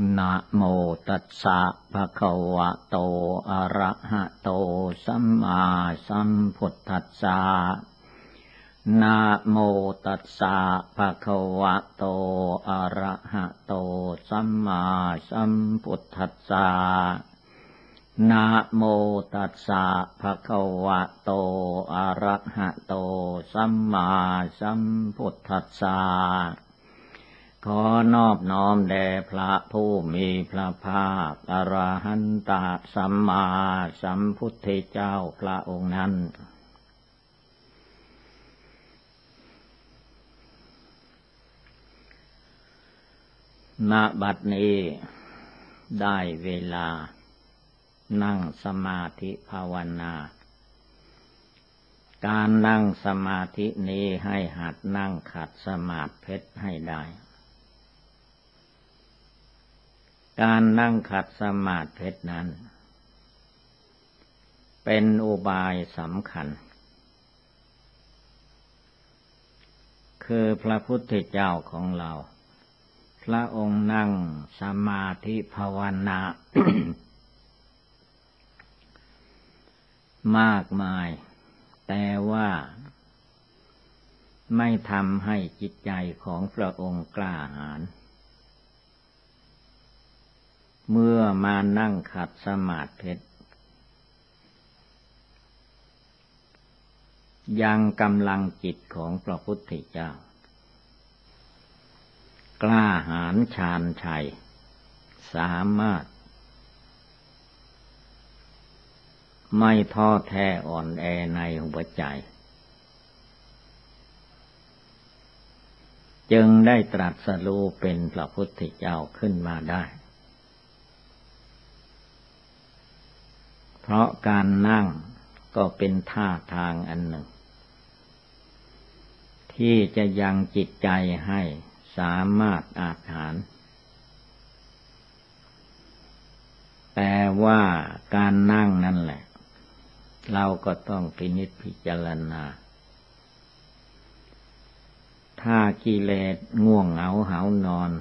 นะโมตัสสะภะคะวะโตอะระหะโตสัมมาสัมพุทธัสสะนะโมตัสสะภะคะวะโตอะระหะโตสัมมาสัมพุทธัสสะนะโมตัสสะภะคะวะโตอะระหะโตสัมมาสัมพุทธัสสะขอนอบน้อมแด่พระผู้มีพระภาคอรหันตสัมมาสัมพุทธเจ้าพระองค์นั้นณบัดนี้ได้เวลานั่งสมาธิภาวนาการนั่งสมาธินี้ให้หัดนั่งขัดสมาธิให้ได้การนั่งขัดสมาธินั้นเป็นอุบายสำคัญคือพระพุทธเจ้าของเราพระองค์นั่งสมาธิภาวนา มากมายแต่ว่าไม่ทำให้จิตใจของพระองค์กล้าหาญเมื่อมานั่งขัดสมาธิยังกำลังจิตของพระพุทธเจ้ากล้าหาญชาญชัยสามารถไม่ท้อแท้อ่อนแอในหัวใจจึงได้ตรัสรู้เป็นพระพุทธเจ้าขึ้นมาได้เพราะการนั่งก็เป็นท่าทางอันหนึ่งที่จะยังจิตใจให้สามารถอาจหาญแต่ว่าการนั่งนั่นแหละเราก็ต้องพินิจพิจารณาถ้ากิเลสง่วงเหงาหาวนอน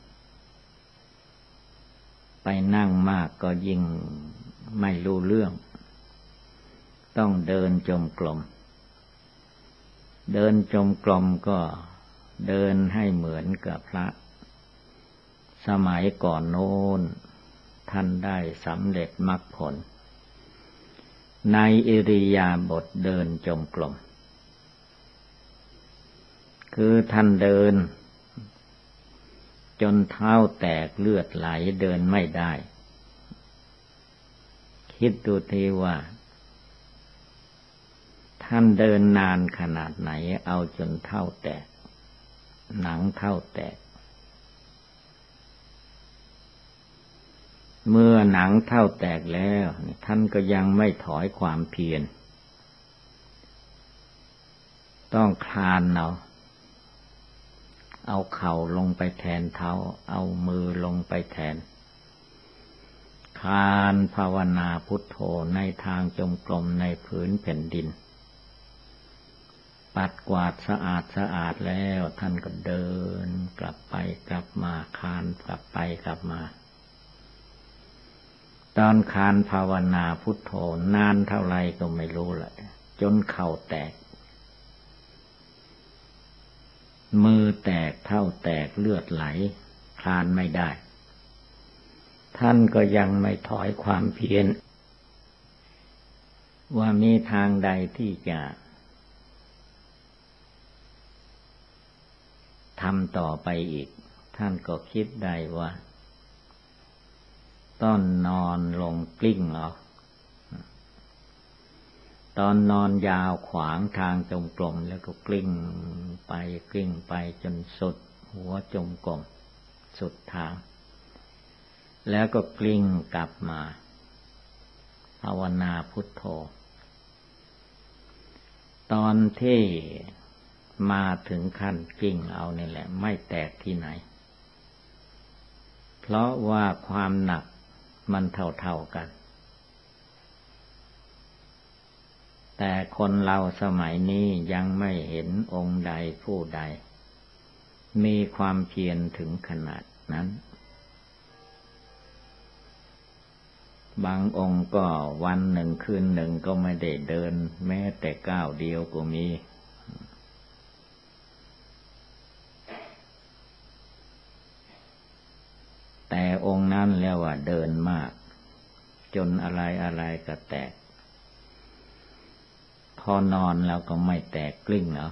ไปนั่งมากก็ยิ่งไม่รู้เรื่องต้องเดินจงกรมเดินจงกรมก็เดินให้เหมือนกับพระสมัยก่อนโน้นท่านได้สำเร็จมรรคผลในอิริยาบถเดินจงกรมคือท่านเดินจนเท้าแตกเลือดไหลเดินไม่ได้คิดดูทีว่าท่านเดินนานขนาดไหนเอาจนเท้าแตกหนังเท้าแตกเมื่อหนังเท้าแตกแล้วท่านก็ยังไม่ถอยความเพียรต้องคลานเอาเข่าลงไปแทนเท้าเอามือลงไปแทนคลานภาวนาพุทโธในทางจงกรมในผืนแผ่นดินปัดกวาดสะอาดแล้วท่านก็เดินกลับไปกลับมาคลานกลับไปกลับมาตอนคลานภาวนาพุทโธนานเท่าไรก็ไม่รู้เลยจนเข่าแตกมือแตกเท้าแตกเลือดไหลคลานไม่ได้ท่านก็ยังไม่ถอยความเพียรว่ามีทางใดที่จะทำต่อไปอีกท่านก็คิดได้ว่าตอนนอนลงกลิ้งเอาตอนนอนยาวขวางทางจงกรมแล้วก็กลิ้งไปจนสุดหัวจงกรมสุดทางแล้วก็กลิ้งกลับมาภาวนาพุทโธตอนที่มาถึงขั้นกลิ้งเอานี่แหละไม่แตกที่ไหนเพราะว่าความหนักมันเท่ากันแต่คนเราสมัยนี้ยังไม่เห็นองค์ใดผู้ใดมีความเพียรถึงขนาดนั้นบางองค์ก็วันหนึ่งคืนหนึ่งก็ไม่ได้เดินแม้แต่ก้าวเดียวก็มีแต่องค์นั้นแล้วว่าเดินมากจนอะไรก็แตกพอนอนแล้วก็ไม่แตกกลิ้งแล้ว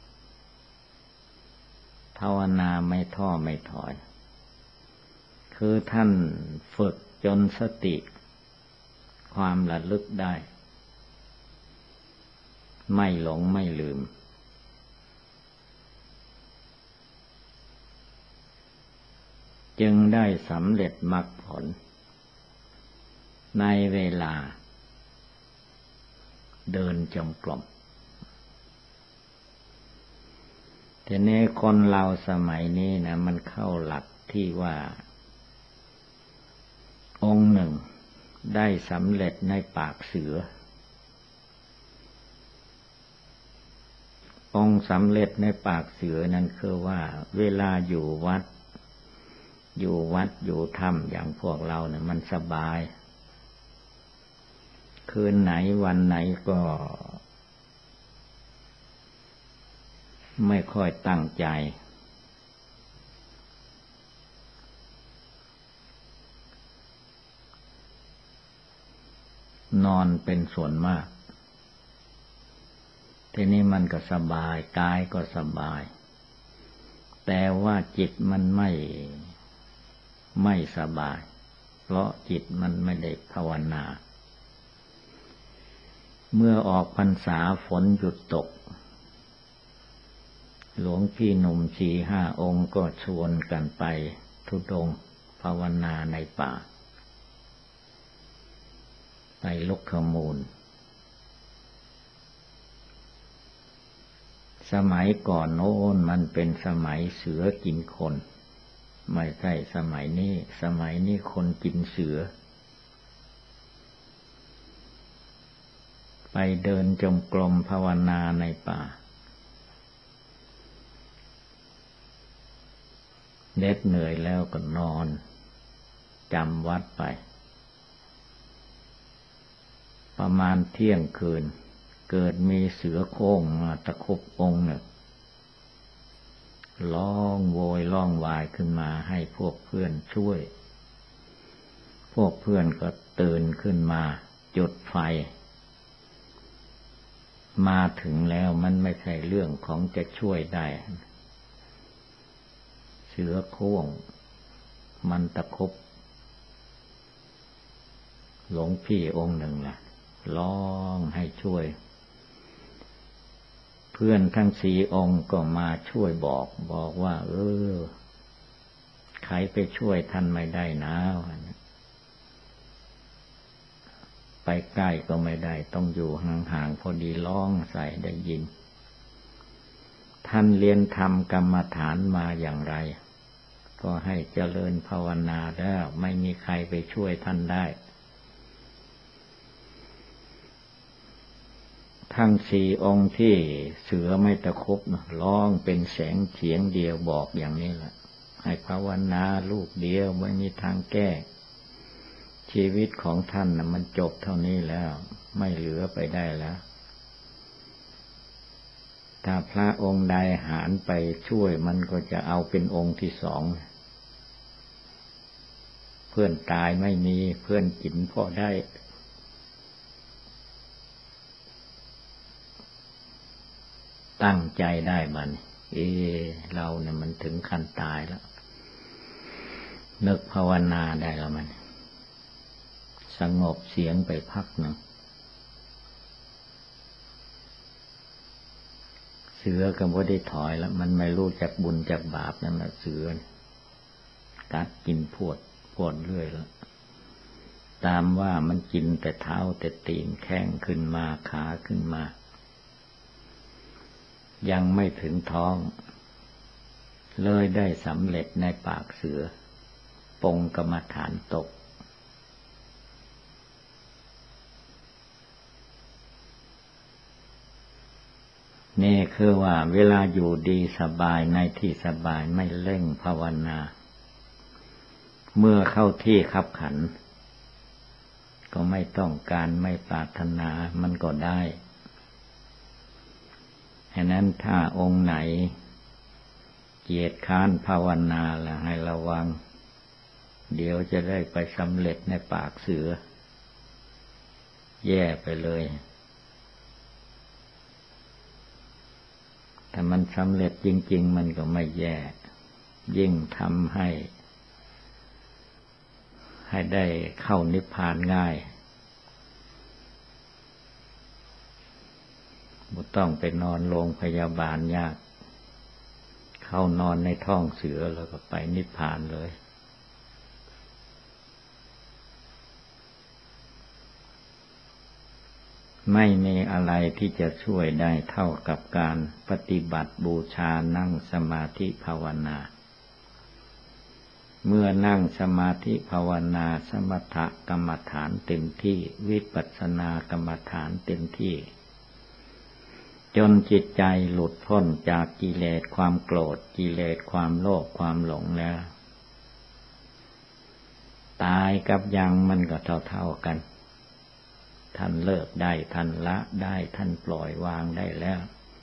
ภาวนาไม่ท้อไม่ถอยคือท่านฝึกจนสติความระลึกได้ไม่หลงไม่ลืมจึงได้สำเร็จมรรคผลในเวลาเดินจงกรมทีนี้คนเราสมัยนี้นะมันเข้าหลักที่ว่าองค์หนึ่งได้สำเร็จในปากเสือองค์สำเร็จในปากเสือนั้นคือว่าเวลาอยู่วัดอยู่ถ้ำอย่างพวกเราเนี่ยมันสบายคืนไหนวันไหนก็ไม่ค่อยตั้งใจนอนเป็นส่วนมากทีนี้มันก็สบายกายก็สบายแต่ว่าจิตมันไม่สบายเพราะจิตมันไม่ได้ภาวนาเมื่อออกพรรษาฝนหยุดตกหลวงพี่หนุ่ม4-5 องค์ก็ชวนกันไปธุดงค์ภาวนาในป่าไปลกขมูลสมัยก่อนโน้นมันเป็นสมัยเสือกินคนไม่ใช่สมัยนี้คนกินเสือไปเดินจงกรมภาวนาในป่าเหน็ดเหนื่อยแล้วก็นอนจำวัดไปประมาณเที่ยงคืนเกิดมีเสือโคร่งมาตะครุบองค์หนึ่งร้องโวยร้องวายขึ้นมาให้พวกเพื่อนช่วยพวกเพื่อนก็ตื่นขึ้นมาจุดไฟมาถึงแล้วมันไม่ใช่เรื่องของจะช่วยได้เสือโคร่งมันตะครุบหลวงพี่องค์หนึ่งล่ะร้องให้ช่วยเพื่อนทั้ง4 องค์ก็มาช่วยบอกว่าใครไปช่วยท่านไม่ได้นะไปใกล้ก็ไม่ได้ต้องอยู่ห่างๆพอดีร้องใส่ได้ยินท่านเรียนธรรมกรรมฐานมาอย่างไรก็ให้เจริญภาวนาแล้วไม่มีใครไปช่วยท่านได้ทั้ง4 องค์ที่เสือไม่ตะครุบร้องเป็นแสงเสียงเดียวบอกอย่างนี้แหละให้ภาวนาลูกเดียวไม่มีทางแก้ชีวิตของท่านมันจบเท่านี้แล้วไม่เหลือไปได้แล้วถ้าพระองค์ใดหาญไปช่วยมันก็จะเอาเป็นองค์ที่2เพื่อนตายไม่มีเพื่อนกินพอได้ตั้งใจได้มันเราเนี่ยมันถึงขั้นตายแล้วนึกภาวนาได้แล้วมันสงบเสียงไปพักหนึ่งเสือก็บ่ได้ถอยแล้วมันไม่รู้จักบุญจักบาปนั่นแหละเสือกัดกินพวดเรื่อยแล้วตามว่ามันกินแต่เท้าแต่ตีนแข้งขึ้นมาขาขึ้นมายังไม่ถึงท้องเลยได้สำเร็จในปากเสือปงกรรมฐานตกนี่คือว่าเวลาอยู่ดีสบายในที่สบายไม่เร่งภาวนาเมื่อเข้าที่คับขันก็ไม่ต้องการไม่ปรารถนามันก็ได้ฉะนั้นถ้าองค์ไหนเกียจคร้านภาวนาล่ะให้ระวังเดี๋ยวจะได้ไปสำเร็จในปากเสือแย่ไปเลยถ้ามันสำเร็จจริงๆมันก็ไม่แย่ยิ่งทำให้ได้เข้านิพพานง่ายบ่ต้องไปนอนโรงพยาบาลยากเข้านอนในท้องเสือแล้วก็ไปนิพพานเลยไม่มีอะไรที่จะช่วยได้เท่ากับการปฏิบัติบูชานั่งสมาธิภาวนาเมื่อนั่งสมาธิภาวนาสมถกรรมฐานเต็มที่วิปัสสนากรรมฐานเต็มที่จนจิตใจหลุดพ้นจากกิเลสความโกรธกิเลสความโลภความหลงแล้วตายกับยังมันก็เท่าๆกันท่านเลิกได้ท่านละได้ท่านปล่อยวางได้แล้ว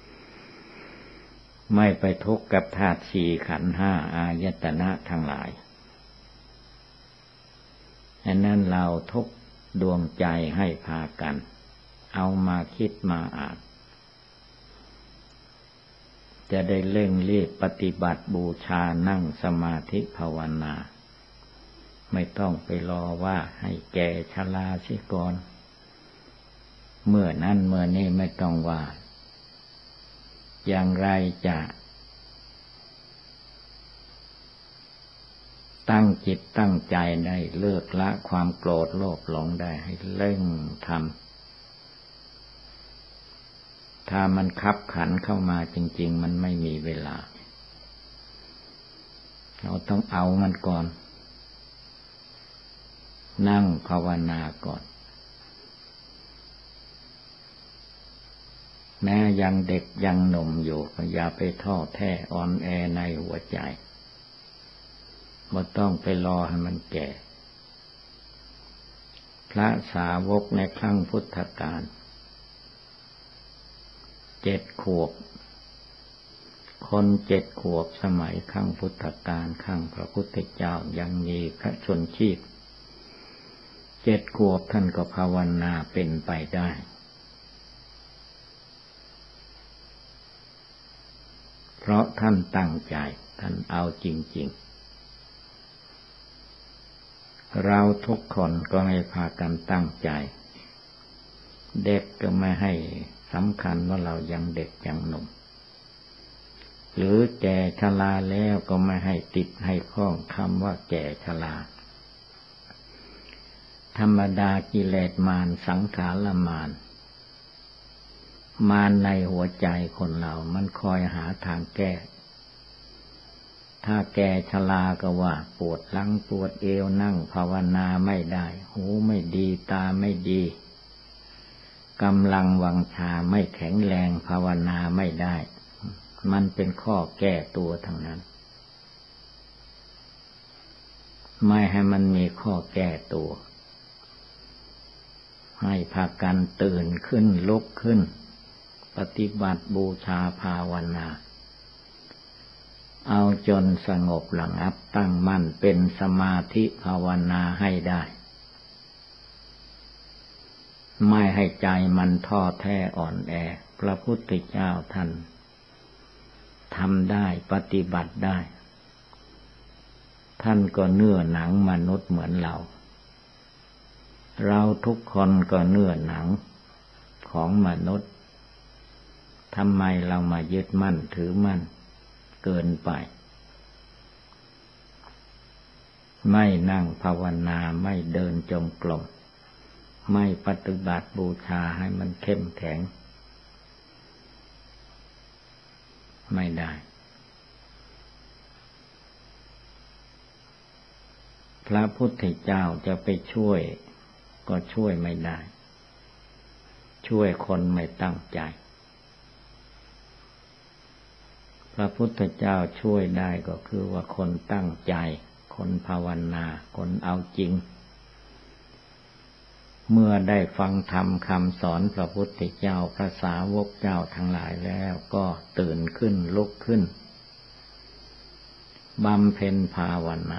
ไม่ไปทุกข์กับธาตุสี่ขันธ์ห้าอายตนะทั้งหลายฉะนั้นเราทุกดวงใจให้พากันเอามาคิดมาอ่านจะได้เร่งรีบปฏิบัติบูชานั่งสมาธิภาวนาไม่ต้องไปรอว่าให้แก่ชราเสียก่อนเมื่อนั้นเมื่อนี้ไม่ต้องว่าอย่างไรจะตั้งจิตตั้งใจได้เลิกละความโกรธโลภหลงได้ให้เร่งทำถ้ามันคับขันเข้ามาจริงๆมันไม่มีเวลาเราต้องเอามันก่อนนั่งภาวนาก่อนแม้ยังเด็กยังหนุ่มอยู่ก็อย่าไปท้อแท้อ่อนแอในหัวใจบ่ต้องไปรอให้มันแก่พระสาวกในครั้งพุทธกาล7 ขวบคน7 ขวบสมัยครั้งพุทธกาลครั้งพระพุทธเจ้ายังมีพระชนชีพ7 ขวบท่านก็ภาวนาเป็นไปได้เพราะท่านตั้งใจท่านเอาจริงๆเราทุกคนก็ให้พากันตั้งใจเด็กก็ไม่ให้สำคัญว่าเรายังเด็กยังหนุ่มหรือแก่ชราแล้วก็ไม่ให้ติดให้คล้องคำว่าแก่ชราธรรมดากิเลสมารสังขารมารในหัวใจคนเรามันคอยหาทางแก้ถ้าแก่ชราก็ว่าปวดหลังปวดเอวนั่งภาวนาไม่ได้หูไม่ดีตาไม่ดีกำลังวังชาไม่แข็งแรงภาวนาไม่ได้มันเป็นข้อแก้ตัวทั้งนั้นไม่ให้มันมีข้อแก้ตัวให้พากันตื่นขึ้นลุกขึ้นปฏิบัติบูชาภาวนาเอาจนสงบระงับตั้งมั่นเป็นสมาธิภาวนาให้ได้ไม่ให้ใจมันท้อแท้อ่อนแอพระพุทธเจ้าท่านทำได้ปฏิบัติได้ท่านก็เนื้อหนังมนุษย์เหมือนเราทุกคนก็เนื้อหนังของมนุษย์ทำไมเรามายึดมั่นถือมั่นเกินไปไม่นั่งภาวนาไม่เดินจงกรมไม่ปฏิบัติบูชาให้มันเข้มแข็งไม่ได้พระพุทธเจ้าจะไปช่วยก็ช่วยไม่ได้ช่วยคนไม่ตั้งใจพระพุทธเจ้าช่วยได้ก็คือว่าคนตั้งใจคนภาวนาคนเอาจริงเมื่อได้ฟังธรรมคำสอนพระพุทธเจ้าพระสาวกเจ้าทั้งหลายแล้วก็ตื่นขึ้นลุกขึ้นบำเพ็ญภาวนา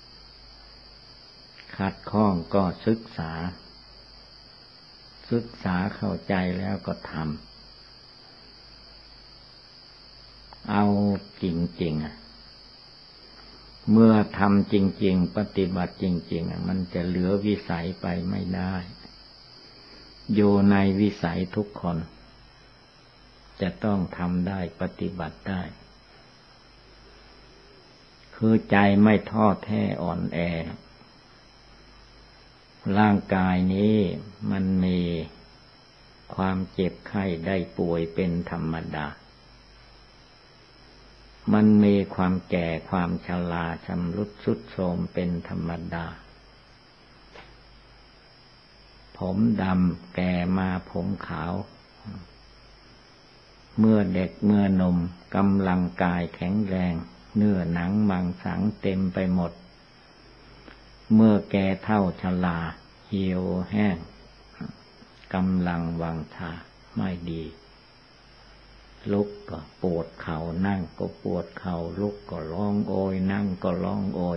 ขัดข้องก็ศึกษาเข้าใจแล้วก็ทำเอาจริงๆเมื่อทำจริงๆปฏิบัติจริงๆมันจะเหลือวิสัยไปไม่ได้อยู่ในวิสัยทุกคนจะต้องทำได้ปฏิบัติได้คือใจไม่ท้อแท้อ่อนแอร่างกายนี้มันมีความเจ็บไข้ได้ป่วยเป็นธรรมดามันมีความแก่ความชราชำรุดทรุดโทรมเป็นธรรมดาผมดำแก่มาผมขาวเมื่อเด็กเมื่อหนุ่มกำลังกายแข็งแรงเนื้อหนังมังสังเต็มไปหมดเมื่อแก่เฒ่าชราเหี่ยวแห้งกำลังวังชาไม่ดีลุกก็ปวดเข่านั่งก็ปวดเข่าลุกก็ร้องโอยนั่งก็ร้องโอย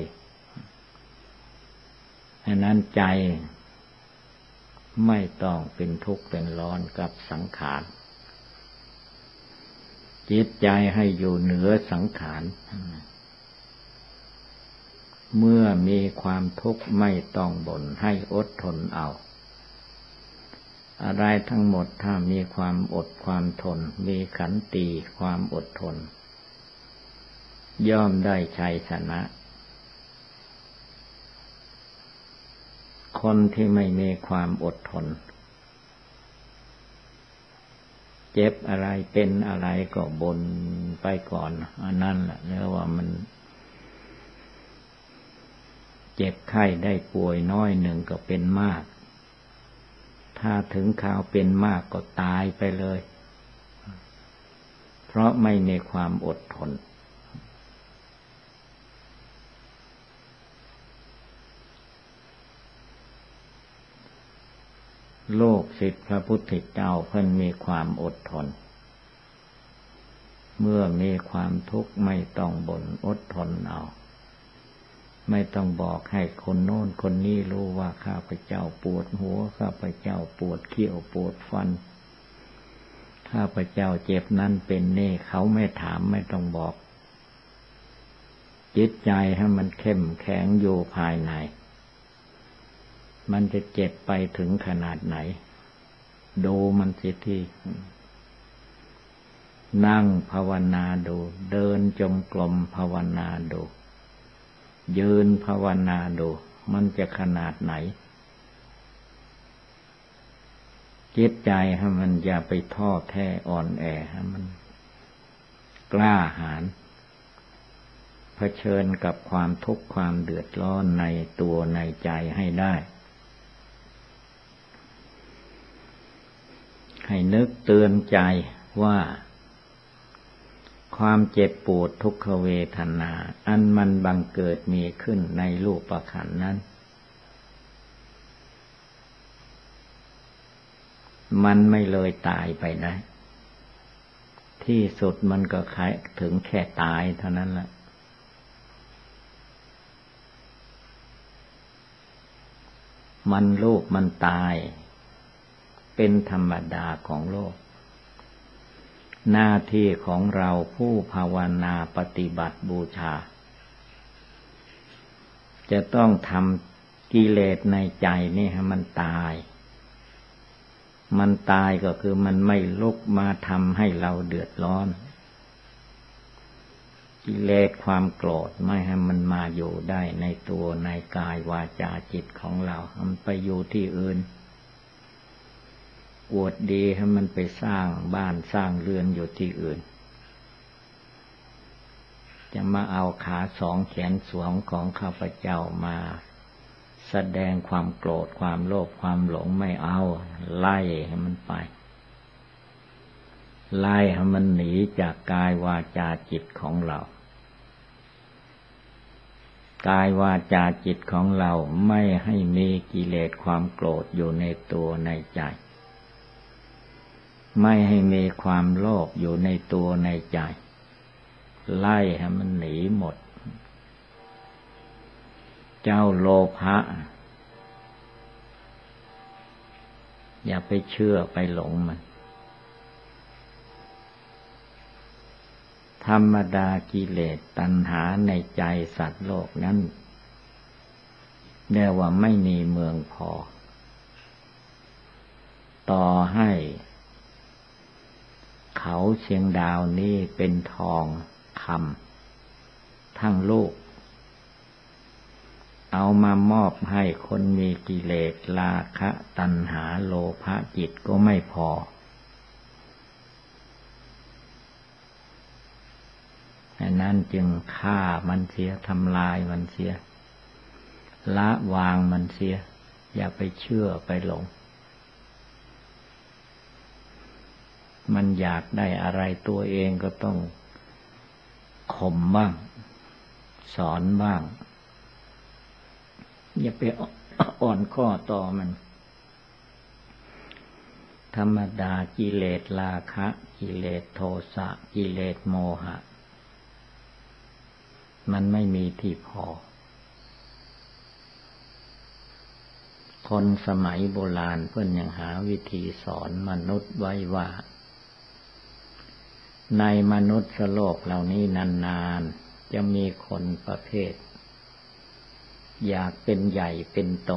ฉะนั้นใจไม่ต้องเป็นทุกข์เป็นร้อนกับสังขารจิตใจให้อยู่เหนือสังขารเมื่อมีความทุกข์ไม่ต้องบ่นให้อดทนเอาอะไรทั้งหมดถ้ามีความอดความทนมีขันติความอดทนย่อมได้ชัยชนะคนที่ไม่มีความอดทนเจ็บอะไรเป็นอะไรก็บ่นไปก่อนอันนั้นแหละเรียกว่ามันเจ็บไข้ได้ป่วยน้อยหนึ่งก็เป็นมากถ้าถึงข่าวเป็นมากก็ตายไปเลยเพราะไม่มีความอดทนโลกศิษย์พระพุทธเจ้าเพิ่นมีความอดทนเมื่อมีความทุกข์ไม่ต้องบ่นอดทนเอาไม่ต้องบอกให้คนโน้นคนนี้รู้ว่าข้าพเจ้าปวดหัวข้าพเจ้าปวดเขี้ยวปวดฟันข้าพเจ้าเจ็บนั่นเป็นนี่เขาไม่ถามไม่ต้องบอกจิตใจให้มันเข้มแข็งอยู่ภายในมันจะเจ็บไปถึงขนาดไหนดูมันสิที่นั่งภาวนาดูเดินจงกรมภาวนาดูยืนภาวนาดูมันจะขนาดไหนจิตใจให้มันอย่าไปท้อแท้อ่อนแอให้มันกล้าหาญเผชิญกับความทุกข์ความเดือดร้อนในตัวในใจให้ได้ให้นึกเตือนใจว่าความเจ็บปวดทุกขเวทนาอันมันบังเกิดมีขึ้นในรูปขันธ์นั้นมันไม่เลยตายไปได้ที่สุดมันก็ถึงแค่ตายเท่านั้นแหละมันรูปมันตายเป็นธรรมดาของโลกหน้าที่ของเราผู้ภาวนาปฏิบัติบูชาจะต้องทำกิเลสในใจนี่ให้มันตายก็คือมันไม่ลุกมาทำให้เราเดือดร้อนกิเลสความโกรธไม่ให้มันมาอยู่ได้ในตัวในกายวาจาจิตของเรามันไปอยู่ที่อื่นอวดดีให้มันไปสร้างบ้านสร้างเรือนอยู่ที่อื่นจะมาเอาขาสองแขนสองของข้าพเจ้ามาแสดงความโกรธความโลภความหลงไม่เอาไล่ให้มันไปไล่ให้มันหนีจากกายวาจาจิตของเรากายวาจาจิตของเราไม่ให้มีกิเลสความโกรธอยู่ในตัวในใจไม่ให้มีความโลภอยู่ในตัวในใจไล่ให้มันหนีหมดเจ้าโลภะอย่าไปเชื่อไปหลงมันธรรมดากิเลสตัณหาในใจสัตว์โลกนั้นเรียกว่าไม่มีเมืองพอต่อให้เขาเชียงดาวนี้เป็นทองคำทั้งลูกเอามามอบให้คนมีกิเลสราคะตัณหาโลภะจิตก็ไม่พอดังนั้นจึงฆ่ามันเสียทำลายมันเสียละวางมันเสียอย่าไปเชื่อไปหลงมันอยากได้อะไรตัวเองก็ต้องข่มบ้างสอนบ้างอย่าไปอ่อนข้อต่อมันธรรมดากิเลสราคะกิเลสโทสะกิเลสโมหะมันไม่มีที่พอคนสมัยโบราณเพิ่นยังหาวิธีสอนมนุษย์ไว้ว่าในมนุษย์โลกเหล่านี้นานๆจะมีคนประเภทอยากเป็นใหญ่เป็นโต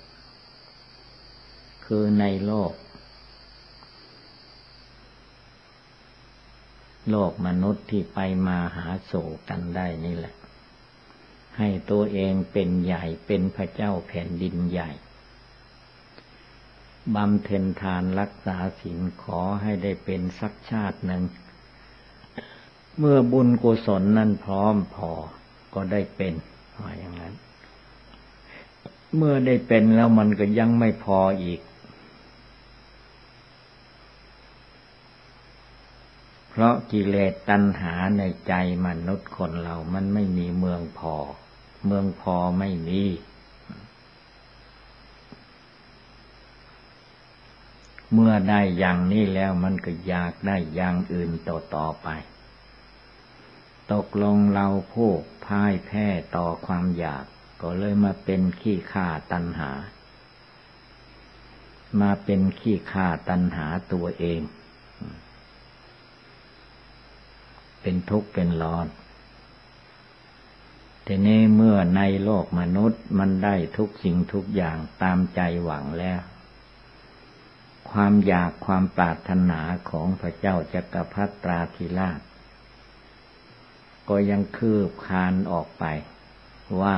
คือในโลกมนุษย์ที่ไปมาหาสู่กันได้นี่แหละให้ตัวเองเป็นใหญ่เป็นพระเจ้าแผ่นดินใหญ่บำเพ็ญทานรักษาศีลขอให้ได้เป็นสักชาติหนึ่งเมื่อบุญกุศลนั้นพร้อมพอก็ได้เป็นว่าอย่างนั้นเมื่อได้เป็นแล้วมันก็ยังไม่พออีกเพราะกิเลสตัณหาในใจมนุษย์คนเรามันไม่มีเมืองพอไม่มีเมื่อได้อย่างนี้แล้วมันก็อยากได้อย่างอื่นต่อไปตกลงเราผู้พ่ายแพ้ต่อความอยากก็เลยมาเป็นขี้ข้าตัณหามาเป็นขี้ข้าตัณหาตัวเองเป็นทุกข์เป็นร้อนทีนี้เมื่อในโลกมนุษย์มันได้ทุกสิ่งทุกอย่างตามใจหวังแล้วความอยากความปรารถนาของพระเจ้าจักรพรรดิราธิราชก็ยังคืบคลานออกไปว่า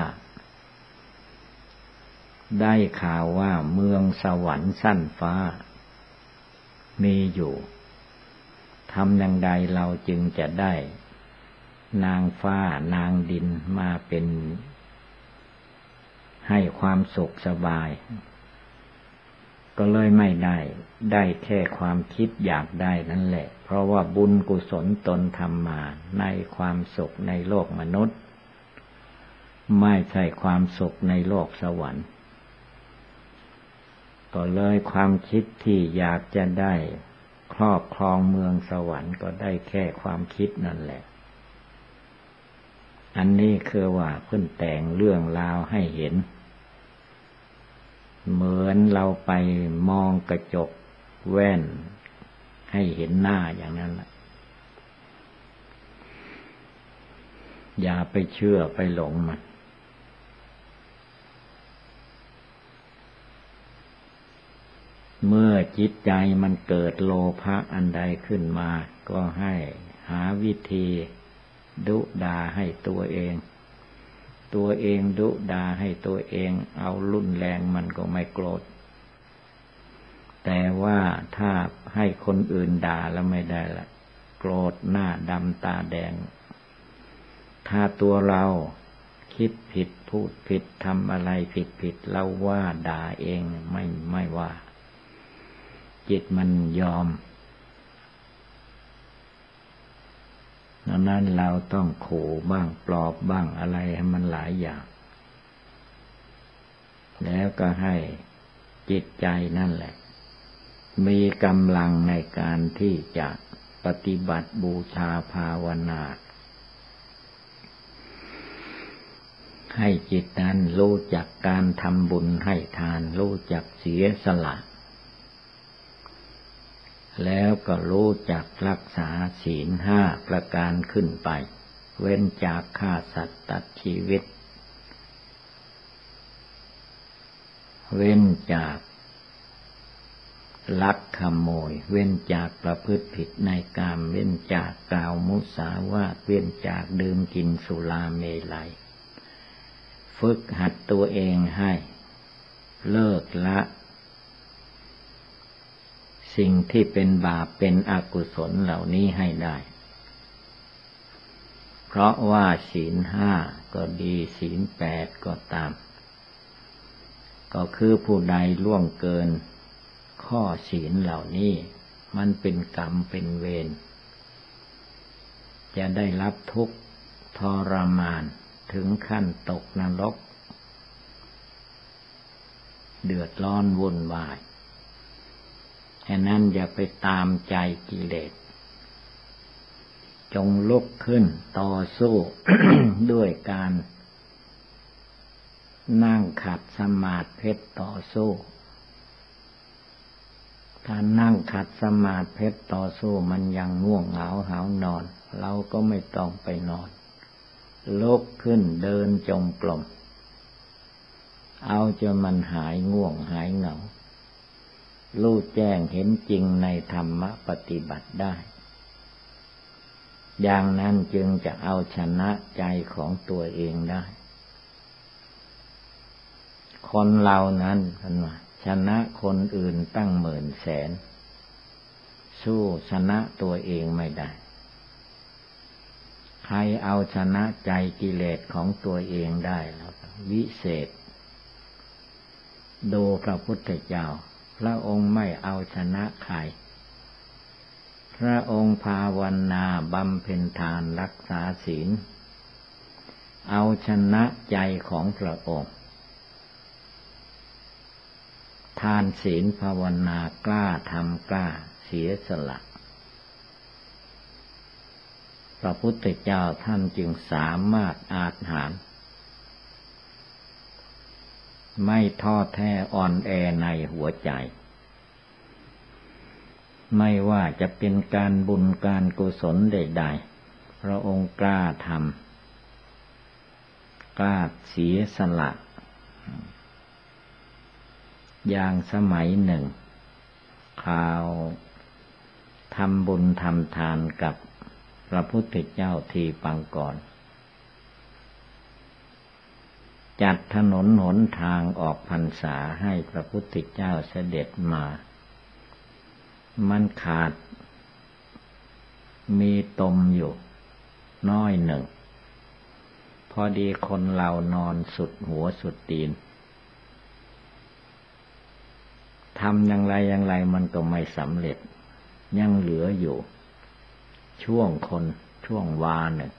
ได้ข่าวว่าเมืองสวรรค์ชั้นฟ้ามีอยู่ทำอย่างใดเราจึงจะได้นางฟ้านางดินมาเป็นให้ความสุขสบายก็เลยไม่ได้แค่ความคิดอยากได้นั่นแหละเพราะว่าบุญกุศลตนทำมาในความสุขในโลกมนุษย์ไม่ใช่ความสุขในโลกสวรรค์ก็เลยความคิดที่อยากจะได้ครอบครองเมืองสวรรค์ก็ได้แค่ความคิดนั่นแหละอันนี้คือว่าเพิ่นแต่งเรื่องราวให้เห็นเหมือนเราไปมองกระจกแว่นให้เห็นหน้าอย่างนั้นแหละอย่าไปเชื่อไปหลงมันเมื่อจิตใจมันเกิดโลภะอันใดขึ้นมาก็ให้หาวิธีดุด่าให้ตัวเองดุด่าให้ตัวเองเอารุนแรงมันก็ไม่โกรธแต่ว่าถ้าให้คนอื่นด่าแล้วไม่ได้ละโกรธหน้าดำตาแดงถ้าตัวเราคิดผิดพูดผิดทำอะไรผิดเราว่าด่าเองไม่ว่าจิตมันยอมดังนั้นเราต้องขู่บ้างปลอบบ้างอะไรให้มันหลายอย่างแล้วก็ให้จิตใจนั่นแหละมีกำลังในการที่จะปฏิบัติบูชาภาวนาให้จิตนั้นรู้จักการทำบุญให้ทานรู้จักเสียสละแล้วก็รู้จักรักษาศีล5ประการขึ้นไปเว้นจากฆ่าสัตว์ตัดชีวิตเว้นจากลักขโมยเว้นจากประพฤติผิดในกามเว้นจากกล่าวมุสาวาทเว้นจากดื่มกินสุราเมลัยฝึกหัดตัวเองให้เลิกละสิ่งที่เป็นบาปเป็นอกุศลเหล่านี้ให้ได้เพราะว่าศีล5ก็ดีศีล8ก็ตามก็คือผู้ใดล่วงเกินข้อศีลเหล่านี้มันเป็นกรรมเป็นเวรจะได้รับทุกข์ทรมานถึงขั้นตกนรกเดือดร้อนวุ่นวายฉะนั้นอย่าไปตามใจกิเลสจงลุกขึ้นต่อสู้ ด้วยการนั่งขัดสมาธิต่อสู้ถ้านั่งขัดสมาธิต่อสู้มันยังง่วงเหงาหาวนอนเราก็ไม่ต้องไปนอนลุกขึ้นเดินจงกรมเอาจนมันหายง่วงหายเหงารู้แจ้งเห็นจริงในธรรมปฏิบัติได้อย่างนั้นจึงจะเอาชนะใจของตัวเองได้คนเรานั้นชนะคนอื่นตั้งหมื่นแสนสู้ชนะตัวเองไม่ได้ใครเอาชนะใจกิเลสของตัวเองได้แล้ววิเศษดูพระพุทธเจ้าพระองค์ไม่เอาชนะใครพระองค์ภาวนาบำเพ็ญทานรักษาศีลเอาชนะใจของพระองค์ทานศีลภาวนากล้าทำกล้าเสียสละพระพุทธเจ้าท่านจึงสามารถอาจหาญไม่ท้อแท้อ่อนแอในหัวใจไม่ว่าจะเป็นการบุญการกุศลใดๆพระองค์กล้าทำกล้าเสียสละอย่างสมัยหนึ่งข่าวทำบุญทำทานกับพระพุทธเจ้าทีปังก่อนจัดถนนหนทางออกพรรษาให้พระพุทธเจ้าเสด็จมามันขาดมีตมอยู่น้อยหนึ่งพอดีคนเรานอนสุดหัวสุดตีนทำอย่างไรมันก็ไม่สำเร็จยังเหลืออยู่ช่วงวาหนึ่ง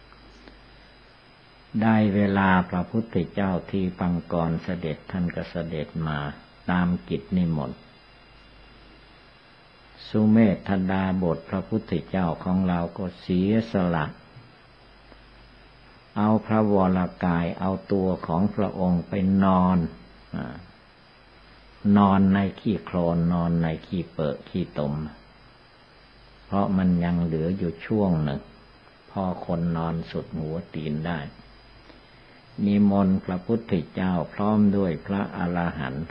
ได้เวลาพระพุทธเจ้าที่ปังกรเสด็จท่านก็เสด็จมาตามกิจนิมนต์สุเมธดาบทพระพุทธเจ้าของเราก็เสียสละเอาพระวรกายเอาตัวของพระองค์ไปนอนในขี้โคลนนอนในขี้เปอะขี้ตมเพราะมันยังเหลืออยู่ช่วงหนึ่งพอคนนอนสุดหัวตีนได้นิมนต์พระพุทธเจ้าพร้อมด้วยพระอรหันต์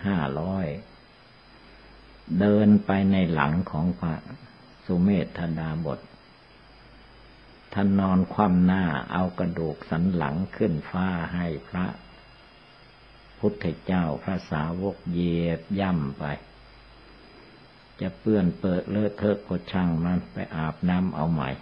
500เดินไปในหลังของพระสุเมธดาบทท่านนอนคว่ำหน้าเอากระดูกสันหลังขึ้นฟ้าให้พระพุทธเจ้าพระสาวกเหยียบย่ำไปจะเปื้อนเปิดเลอะเทอะก็ช่างมันไปอาบน้ำเอาใหม่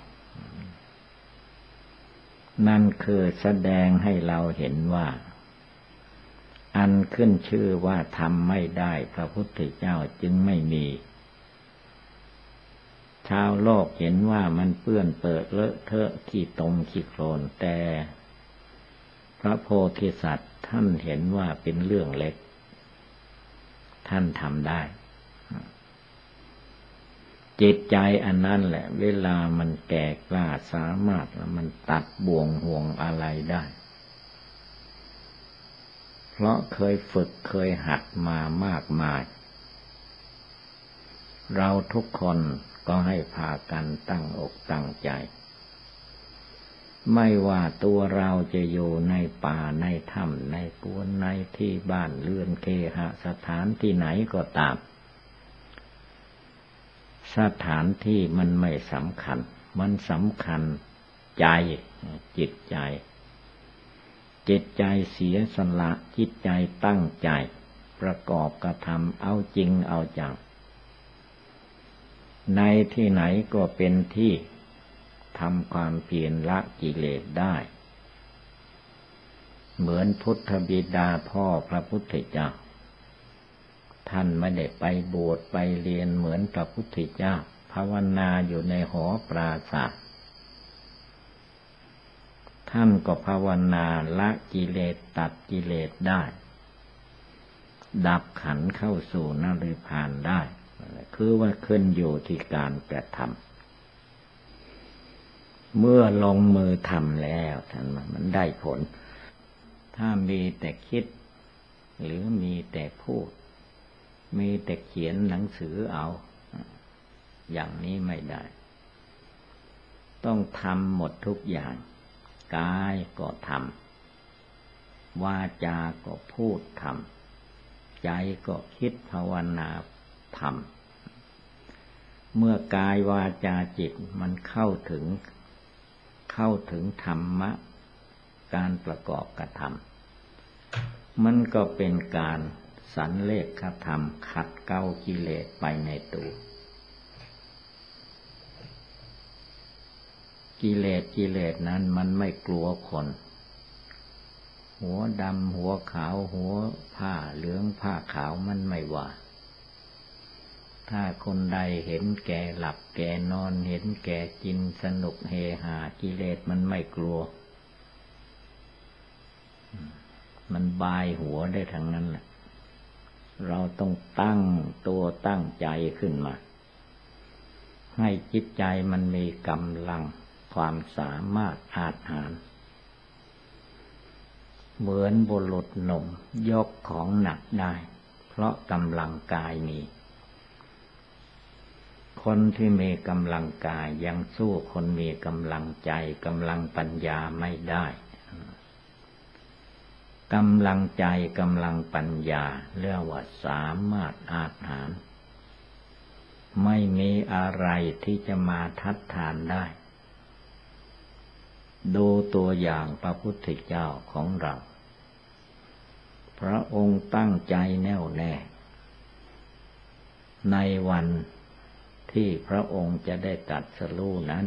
นั่นคือแสดงให้เราเห็นว่าอันขึ้นชื่อว่าทำไม่ได้พระพุทธเจ้าจึงไม่มีชาวโลกเห็นว่ามันเปื้อนเปิดเลอะเทอะขี้ตมขี้โคลนแต่พระโพธิสัตว์ท่านเห็นว่าเป็นเรื่องเล็กท่านทำได้จิตใจอันนั้นแหละเวลามันแก่กล้าสามารถแล้วมันตัดบ่วงห่วงอะไรได้เพราะเคยฝึกเคยหัดมามากมายเราทุกคนก็ให้พากันตั้งอกตั้งใจไม่ว่าตัวเราจะอยู่ในป่าในถ้ำในกวนในที่บ้านเรือนเคหสถานที่ไหนก็ตามสถานที่มันไม่สำคัญมันสำคัญใจจิตใจจิตใจเสียสละจิตใจตั้งใจประกอบกระทำเอาจริงเอาจังในที่ไหนก็เป็นที่ทำความเพียรละกิเลสได้เหมือนพุทธบิดาพ่อพระพุทธเจ้าท่านไม่ได้ไปบวชไปเรียนเหมือนพระพุทธเจ้าภาวนาอยู่ในหอปราศาสตร์ท่านก็ภาวนาละกิเลสตัดกิเลสได้ดับขันธ์เข้าสู่นรพานได้คือว่าขึ้นอยู่ที่การกระทำเมื่อลงมือทำแล้วท่านมันได้ผลถ้ามีแต่คิดหรือมีแต่พูดมีแต่เขียนหนังสือเอาอย่างนี้ไม่ได้ต้องทำหมดทุกอย่างกายก็ทำวาจาก็พูดทำใจก็คิดภาวนาทำเมื่อกายวาจาจิตมันเข้าถึงธรรมะการประกอบกระทำมันก็เป็นการสันเลขธรรมขัดเกลากิเลสไปในตัวกิเลสนั้นมันไม่กลัวคนหัวดำหัวขาวหัวผ้าเหลืองผ้าขาวมันไม่ว่าถ้าคนใดเห็นแก่หลับแก่นอนเห็นแก่กินสนุกเฮฮากิเลสมันไม่กลัวมันบายหัวได้ทั้งนั้นแหละเราต้องตั้งตัวตั้งใจขึ้นมาให้จิตใจมันมีกำลังความสามารถอาจหาญเหมือนบุรุษหนุ่มยกของหนักได้เพราะกำลังกายมีคนที่มีกำลังกายยังสู้คนมีกำลังใจกำลังปัญญาไม่ได้กำลังใจกำลังปัญญาเรียกว่าสามารถอาจหาญไม่มีอะไรที่จะมาทัดทานได้ดูตัวอย่างพระพุทธเจ้าของเราพระองค์ตั้งใจแน่วแน่ในวันที่พระองค์จะได้ตรัสรู้นั้น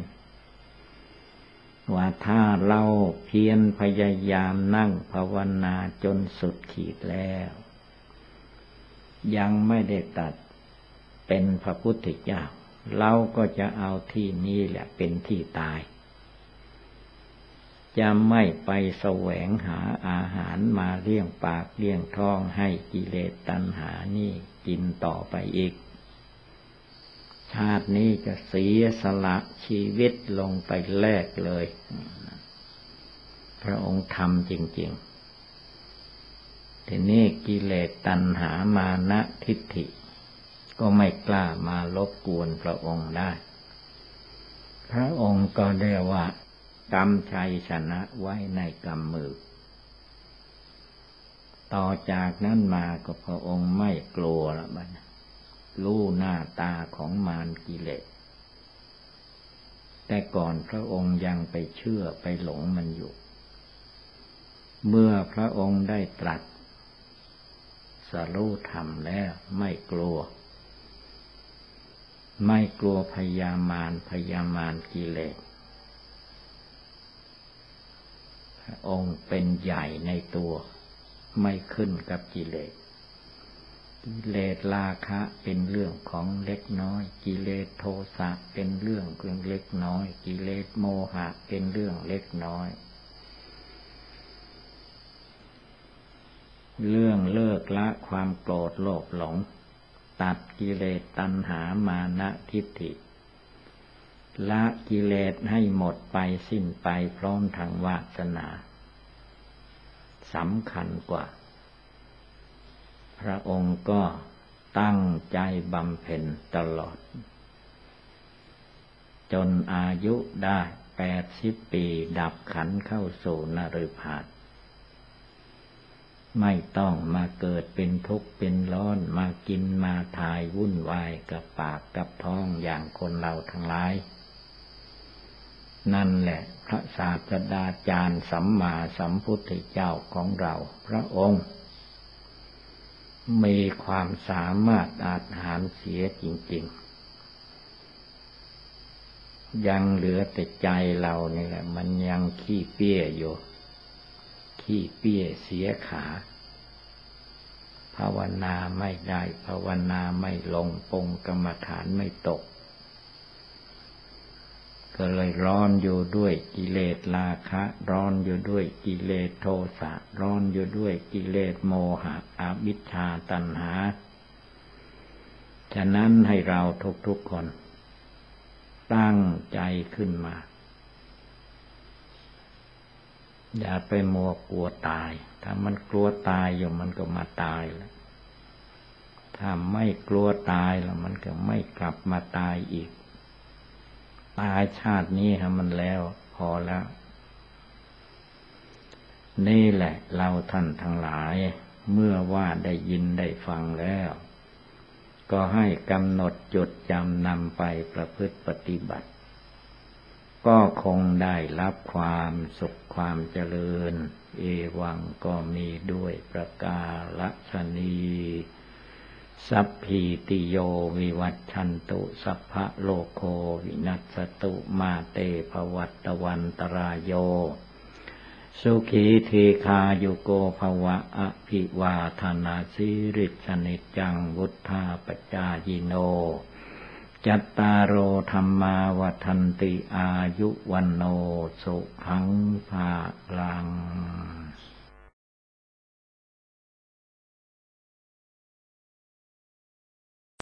ว่าถ้าเราเพียรพยายามนั่งภาวนาจนสุดขีดแล้วยังไม่ได้ตัดเป็นพระพุทธเจ้าเราก็จะเอาที่นี้แหละเป็นที่ตายจะไม่ไปแสวงหาอาหารมาเลี้ยงปากเลี้ยงท้องให้กิเลสตัณหานี่กินต่อไปอีกชาตินี้จะเสียสละชีวิตลงไปแลกเลยพระองค์ทำจริงๆทีนี้กิเลสตัณหามานะทิฏฐิก็ไม่กล้ามารบกวนพระองค์ได้พระองค์ก็ได้ว่ากำชัยชนะไว้ในกำมือต่อจากนั้นมาก็พระองค์ไม่กลัวละบัดรู้หน้าตาของมารกิเลสแต่ก่อนพระองค์ยังไปเชื่อไปหลงมันอยู่เมื่อพระองค์ได้ตรัสสรู้ธรรมแล้วไม่กลัวพยามารกิเลสพระองค์เป็นใหญ่ในตัวไม่ขึ้นกับกิเลสราคะเป็นเรื่องของเล็กน้อยกิเลสโทสะเป็นเรื่องเล็กน้อยกิเลสโมหะเป็นเรื่องเล็กน้อยเรื่องเลิกละความโกรธโลภหลงตัดกิเลสตัณหามานะทิฏฐิละกิเลสให้หมดไปสิ้นไปพร้อมทางวาสนาสำคัญกว่าพระองค์ก็ตั้งใจบำเพ็ญตลอดจนอายุได้80 ปีดับขันธ์เข้าสู่นฤพานไม่ต้องมาเกิดเป็นทุกข์เป็นร้อนมากินมาทายวุ่นวายกับปากกับท้องอย่างคนเราทั้งหลายนั่นแหละพระศาสดาจารย์สัมมาสัมพุทธเจ้าของเราพระองค์มีความสามารถอาจหาญเสียจริงๆยังเหลือแต่ใจเรานี่แหละมันยังขี้เปี้ยอยู่ขี้เปี้ยเสียขาภาวนาไม่ได้ภาวนาไม่ลงปงกรรมฐานไม่ตกก็เลยร้อนอยู่ด้วยกิเลสราคะร้อนอยู่ด้วยกิเลสโทสะร้อนอยู่ด้วยกิเลสโมหะอวิชชาตัณหาฉะนั้นให้เราทุกๆคนตั้งใจขึ้นมาอย่าไปมัวกลัวตายถ้ามันกลัวตายอยู่มันก็มาตายแล้วถ้าไม่กลัวตายแล้วมันก็ไม่กลับมาตายอีกตายชาตินี้ให้มันแล้วพอแล้วนี่แหละเราท่านทั้งหลายเมื่อว่าได้ยินได้ฟังแล้วก็ให้กำหนดจดจำนำไปประพฤติปฏิบัติก็คงได้รับความสุขความเจริญเอวังก็มีด้วยประกาศนีสัพพิติโยวิวัชชันตุสัพพะโลกโควินัสสตุมาเตภวัตวันตรายโยสุขีเทคายุโกภวะอภิวาทนาสิริสนิจจังวุธาปจายิโนจัตตารโอธัมมาวัฏันติอายุวันโนสุขังภาลัง